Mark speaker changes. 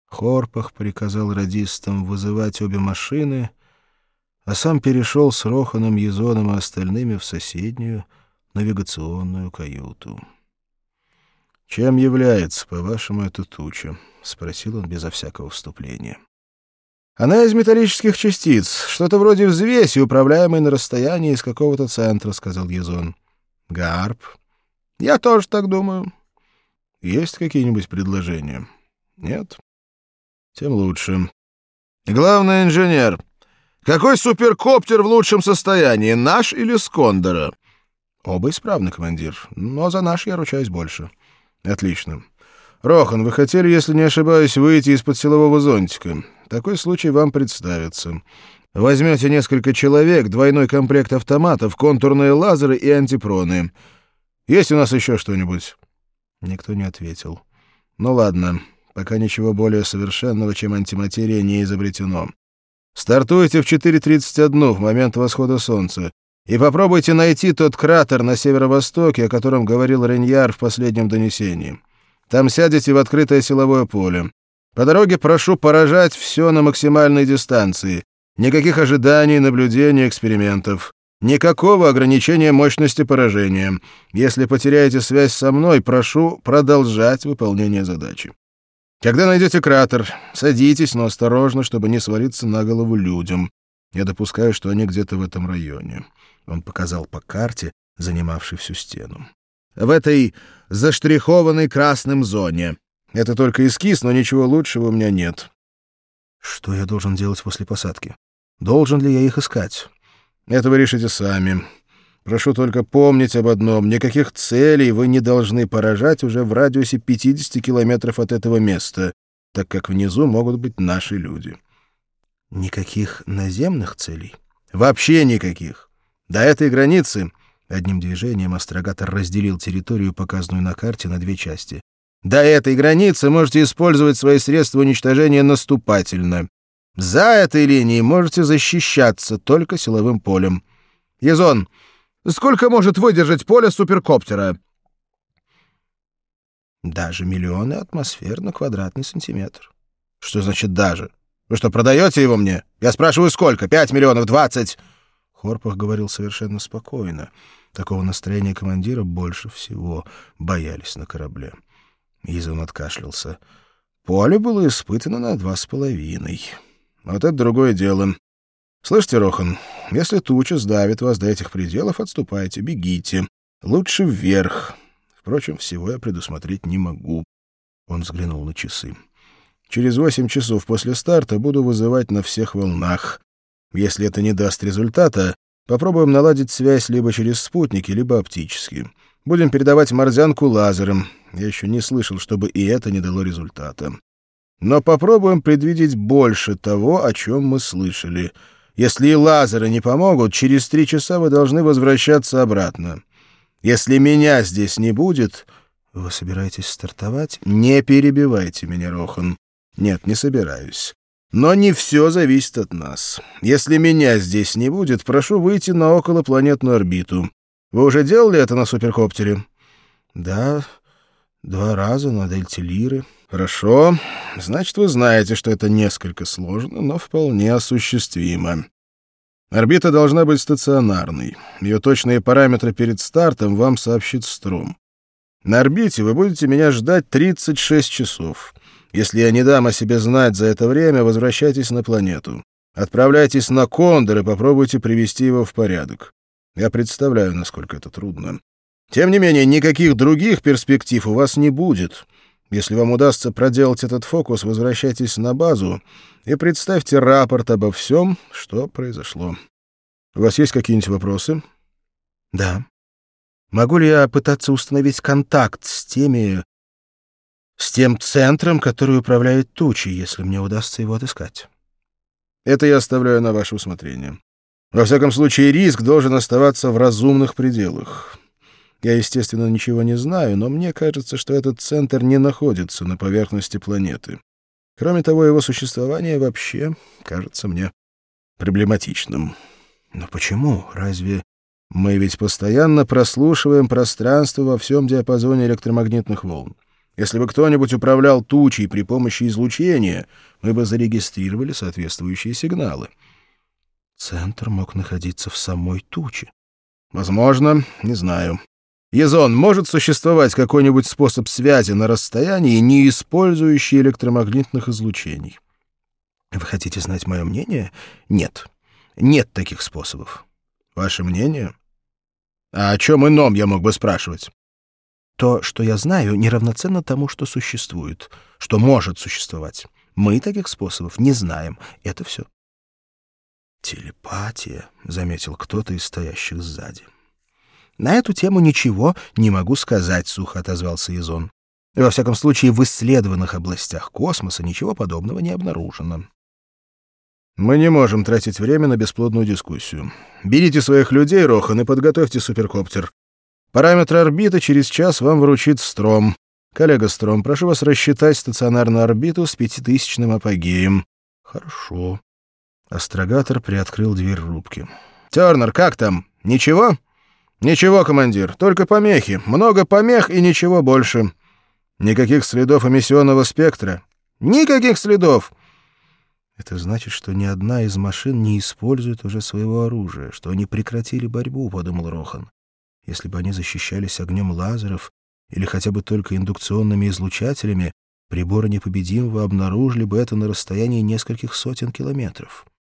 Speaker 1: Хорпах приказал радистам вызывать обе машины, а сам перешел с Роханом, Язоном и остальными в соседнюю навигационную каюту. «Чем является, по-вашему, эта туча?» — спросил он безо всякого вступления. «Она из металлических частиц, что-то вроде взвеси, управляемой на расстоянии из какого-то центра», — сказал Язон. «Гарп. Я тоже так думаю». «Есть какие-нибудь предложения?» «Нет?» «Тем лучше. Главный инженер. Какой суперкоптер в лучшем состоянии, наш или Скондора?» «Оба исправны, командир, но за наш я ручаюсь больше». «Отлично. Рохан, вы хотели, если не ошибаюсь, выйти из-под силового зонтика. Такой случай вам представится. Возьмете несколько человек, двойной комплект автоматов, контурные лазеры и антипроны. Есть у нас еще что-нибудь?» Никто не ответил. «Ну ладно, пока ничего более совершенного, чем антиматерия, не изобретено. Стартуйте в 4:31 в момент восхода солнца и попробуйте найти тот кратер на северо-востоке, о котором говорил Реньяр в последнем донесении. Там сядете в открытое силовое поле. По дороге прошу поражать все на максимальной дистанции. Никаких ожиданий, наблюдений, экспериментов. Никакого ограничения мощности поражения. Если потеряете связь со мной, прошу продолжать выполнение задачи. Когда найдете кратер, садитесь, но осторожно, чтобы не свалиться на голову людям. Я допускаю, что они где-то в этом районе». Он показал по карте, занимавшей всю стену. «В этой заштрихованной красным зоне. Это только эскиз, но ничего лучшего у меня нет». «Что я должен делать после посадки? Должен ли я их искать?» «Это вы решите сами. Прошу только помнить об одном. Никаких целей вы не должны поражать уже в радиусе 50 километров от этого места, так как внизу могут быть наши люди». «Никаких наземных целей?» «Вообще никаких. До этой границы...» Одним движением астрогатор разделил территорию, показанную на карте, на две части. «До этой границы можете использовать свои средства уничтожения наступательно. За этой линией можете защищаться только силовым полем. Язон, сколько может выдержать поле суперкоптера?» «Даже миллионы атмосфер на квадратный сантиметр». «Что значит «даже»? Вы что, продаете его мне? Я спрашиваю, сколько? 5 миллионов, 20?» Хорпах говорил совершенно спокойно. Такого настроения командира больше всего боялись на корабле. Язон откашлялся. «Поле было испытано на 2,5. Вот это другое дело. Слышите, Рохан, если туча сдавит вас до этих пределов, отступайте, бегите. Лучше вверх. Впрочем, всего я предусмотреть не могу». Он взглянул на часы. «Через 8 часов после старта буду вызывать на всех волнах. Если это не даст результата, попробуем наладить связь либо через спутники, либо оптически. Будем передавать морзянку лазером. Я еще не слышал, чтобы и это не дало результата. Но попробуем предвидеть больше того, о чем мы слышали. Если и лазеры не помогут, через 3 часа вы должны возвращаться обратно. Если меня здесь не будет...» «Вы собираетесь стартовать?» «Не перебивайте меня, Рохан». «Нет, не собираюсь. Но не все зависит от нас. Если меня здесь не будет, прошу выйти на околопланетную орбиту. Вы уже делали это на суперкоптере?» «Да, 2 раза на Дельте Лиры». «Хорошо. Значит, вы знаете, что это несколько сложно, но вполне осуществимо. Орбита должна быть стационарной. Ее точные параметры перед стартом вам сообщит Струм. На орбите вы будете меня ждать 36 часов. Если я не дам о себе знать за это время, возвращайтесь на планету. Отправляйтесь на Кондор и попробуйте привести его в порядок. Я представляю, насколько это трудно. Тем не менее, никаких других перспектив у вас не будет. Если вам удастся проделать этот фокус, возвращайтесь на базу и представьте рапорт обо всем, что произошло. У вас есть какие-нибудь вопросы?» «Да. Могу ли я пытаться установить контакт с тем центром, который управляет тучей, если мне удастся его отыскать?»
Speaker 2: «Это я оставляю на ваше усмотрение. Во всяком случае, риск должен оставаться в разумных пределах. Я, естественно, ничего не знаю, но мне кажется, что этот центр не находится на поверхности планеты. Кроме того, его существование вообще кажется мне проблематичным».
Speaker 1: «Но почему? Разве...»
Speaker 2: «Мы ведь постоянно прослушиваем пространство во всем диапазоне электромагнитных волн. Если бы кто-нибудь управлял тучей при помощи излучения, мы бы зарегистрировали соответствующие сигналы.
Speaker 1: Центр мог находиться в самой туче.
Speaker 2: Возможно, не знаю. Язон, может существовать какой-нибудь способ связи на расстоянии, не использующий электромагнитных излучений?
Speaker 1: Вы хотите знать мое мнение? Нет. Нет таких способов.
Speaker 2: Ваше мнение? А о чем ином я мог бы спрашивать?
Speaker 1: То, что я знаю, неравноценно тому, что существует, что может существовать. Мы таких способов не знаем. Это все. «Телепатия», — заметил кто-то из стоящих сзади. «На эту тему ничего не могу сказать», — сухо отозвался Язон. «Во всяком случае, в исследованных областях космоса ничего подобного не обнаружено».
Speaker 2: «Мы не можем тратить время на бесплодную дискуссию. Берите своих людей, Рохан, и подготовьте суперкоптер. Параметры орбиты через час вам вручит Стром. Коллега Стром, прошу вас рассчитать стационарную орбиту с 5000-ным апогеем».
Speaker 1: «Хорошо». Астрогатор приоткрыл дверь рубки.
Speaker 2: «Тёрнер, как там? Ничего?» «Ничего, командир, только помехи. Много помех и ничего больше. Никаких следов эмиссионного спектра. Никаких следов!»
Speaker 1: «Это значит, что ни одна из машин не использует уже своего оружия, что они прекратили борьбу», — подумал Рохан. «Если бы они защищались огнем лазеров или хотя бы только индукционными излучателями, приборы непобедимого обнаружили бы это на расстоянии нескольких сотен километров».